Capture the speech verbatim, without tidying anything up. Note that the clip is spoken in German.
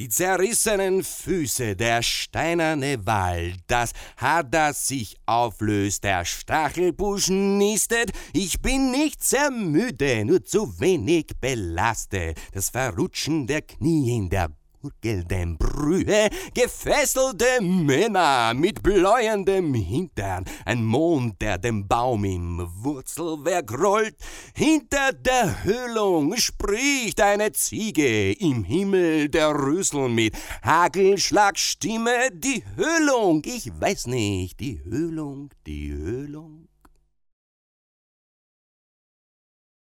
Die zerrissenen Füße, der steinerne Wald, das Haar, das sich auflöst, der Stachelbusch nistet. Ich bin nicht sehr müde, nur zu wenig belastet. Das Verrutschen der Knie in der gurgelnden Brühe, gefesselte Männer mit bläuendem Hintern, ein Mond, der dem Baum im Wurzelwerk rollt. Hinter der Höhlung spricht eine Ziege, im Himmel der Rüssel mit Hagelschlagstimme. Die Höhlung, ich weiß nicht, die Höhlung, die Höhlung.